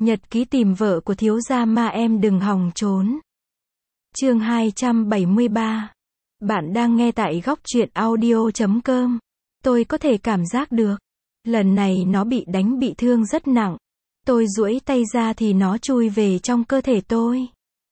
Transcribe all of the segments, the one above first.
Nhật ký tìm vợ của thiếu gia Ma em đừng hòng trốn. Chương 273. Bạn đang nghe tại góc truyện audio.com. Tôi có thể cảm giác được. Lần này nó bị đánh bị thương rất nặng. Tôi duỗi tay ra thì nó chui về trong cơ thể tôi.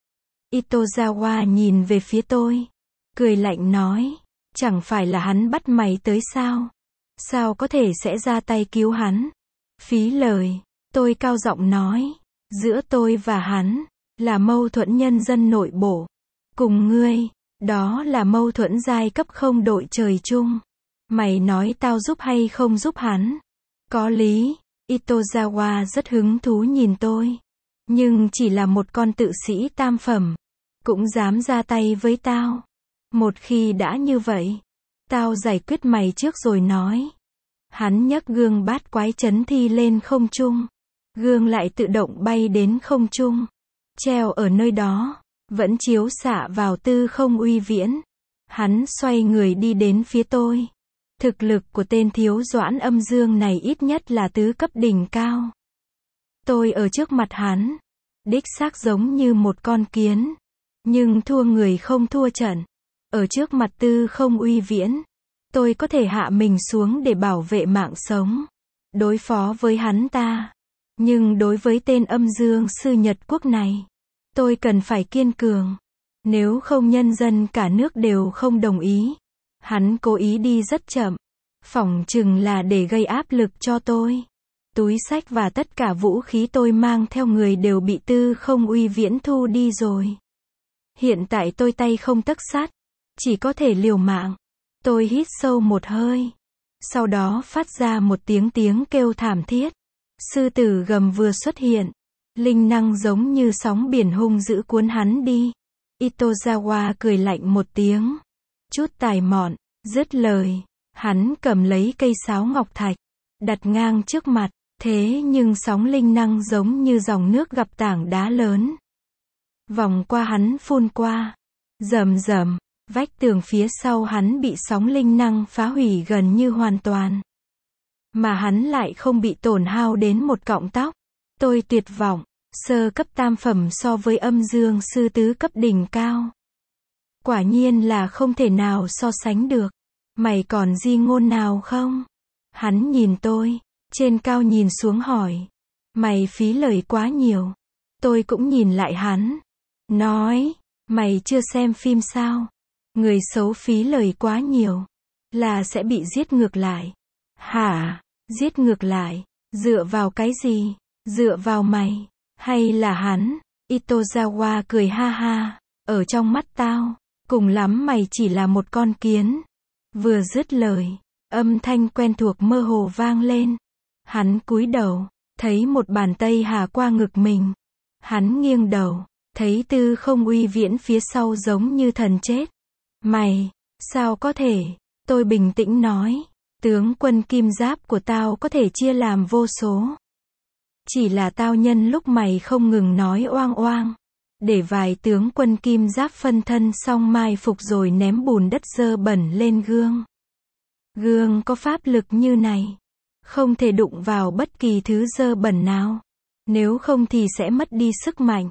Itozawa nhìn về phía tôi. Cười lạnh nói. Chẳng phải là hắn bắt mày tới sao? Sao có thể sẽ ra tay cứu hắn? Phí lời. Tôi cao giọng nói. Giữa tôi và hắn là mâu thuẫn nhân dân nội bộ. Cùng ngươi, đó là mâu thuẫn giai cấp không đội trời chung. Mày nói tao giúp hay không giúp hắn? Có lý. Itozawa rất hứng thú nhìn tôi. Nhưng chỉ là một con tự sĩ tam phẩm. Cũng dám ra tay với tao. Một khi đã như vậy, tao giải quyết mày trước rồi nói. Hắn nhấc gương bát quái chấn thi lên không trung. Gương lại tự động bay đến không trung. Treo ở nơi đó. Vẫn chiếu xạ vào Tư Không Uy Viễn. Hắn xoay người đi đến phía tôi. Thực lực của tên thiếu doãn âm dương này ít nhất là tứ cấp đỉnh cao. Tôi ở trước mặt hắn. Đích xác giống như một con kiến. Nhưng thua người không thua trận. Ở trước mặt Tư Không Uy Viễn. Tôi có thể hạ mình xuống để bảo vệ mạng sống. Đối phó với hắn ta. Nhưng đối với tên âm dương sư Nhật quốc này. Tôi cần phải kiên cường. Nếu không nhân dân cả nước đều không đồng ý. Hắn cố ý đi rất chậm. Phỏng chừng là để gây áp lực cho tôi. Túi xách và tất cả vũ khí tôi mang theo người đều bị Tư Không Uy Viễn thu đi rồi. Hiện tại tôi tay không tấc sắt. Chỉ có thể liều mạng. Tôi hít sâu một hơi. Sau đó phát ra một tiếng kêu thảm thiết. Sư tử gầm vừa xuất hiện. Linh năng giống như sóng biển hung dữ cuốn hắn đi. Itozawa cười lạnh một tiếng. Chút tài mọn. Dứt lời. Hắn cầm lấy cây sáo ngọc thạch. Đặt ngang trước mặt. Thế nhưng sóng linh năng giống như dòng nước gặp tảng đá lớn. Vòng qua hắn phun qua. Rầm rầm. Vách tường phía sau hắn bị sóng linh năng phá hủy gần như hoàn toàn. Mà hắn lại không bị tổn hao đến một cọng tóc. Tôi tuyệt vọng. Sơ cấp tam phẩm so với âm dương sư tứ cấp đỉnh cao. Quả nhiên là không thể nào so sánh được. Mày còn di ngôn nào không? Hắn nhìn tôi. Trên cao nhìn xuống hỏi. Mày phí lời quá nhiều. Tôi cũng nhìn lại hắn. Nói. Mày chưa xem phim sao? Người xấu phí lời quá nhiều. Là sẽ bị giết ngược lại. Hả? Giết ngược lại? Dựa vào cái gì? Dựa vào mày? Hay là hắn? Itozawa cười ha ha. Ở trong mắt tao, cùng lắm mày chỉ là một con kiến. Vừa dứt lời, âm thanh quen thuộc mơ hồ vang lên. Hắn cúi đầu, thấy một bàn tay hà qua ngực mình. Hắn nghiêng đầu, thấy Tư Không Uy Viễn phía sau giống như thần chết. Mày, sao có thể? Tôi bình tĩnh nói. Tướng quân kim giáp của tao có thể chia làm vô số. Chỉ là tao nhân lúc mày không ngừng nói oang oang. Để vài tướng quân kim giáp phân thân xong mai phục rồi ném bùn đất dơ bẩn lên gương. Gương có pháp lực như này. Không thể đụng vào bất kỳ thứ dơ bẩn nào. Nếu không thì sẽ mất đi sức mạnh.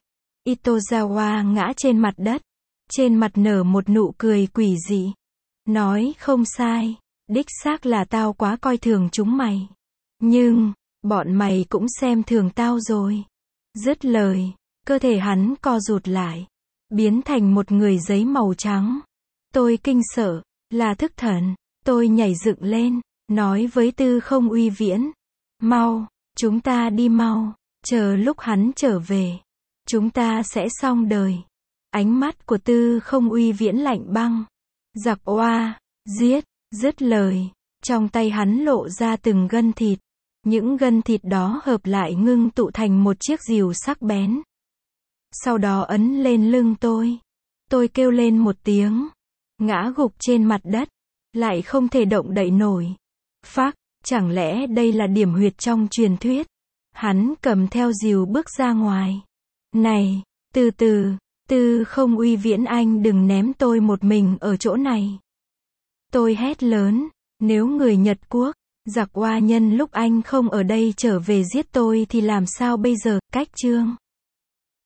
Itozawa ngã trên mặt đất. Trên mặt nở một nụ cười quỷ dị. Nói không sai. Đích xác là tao quá coi thường chúng mày. Nhưng, bọn mày cũng xem thường tao rồi. Dứt lời, cơ thể hắn co rụt lại. Biến thành một người giấy màu trắng. Tôi kinh sợ, là thức thần. Tôi nhảy dựng lên, nói với Tư Không Uy Viễn. Mau, chúng ta đi mau. Chờ lúc hắn trở về. Chúng ta sẽ xong đời. Ánh mắt của Tư Không Uy Viễn lạnh băng. Giặc oa, giết, dứt lời. Trong tay hắn lộ ra từng gân thịt. Những gân thịt đó hợp lại ngưng tụ thành một chiếc rìu sắc bén. Sau đó ấn lên lưng tôi. Tôi kêu lên một tiếng. Ngã gục trên mặt đất. Lại không thể động đậy nổi. Phác, chẳng lẽ đây là điểm huyệt trong truyền thuyết? Hắn cầm theo rìu bước ra ngoài. Này, từ từ, Tư Không Uy Viễn anh đừng ném tôi một mình ở chỗ này. Tôi hét lớn. Nếu người Nhật quốc Giặc oa nhân lúc anh không ở đây trở về giết tôi thì làm sao bây giờ, cách chương.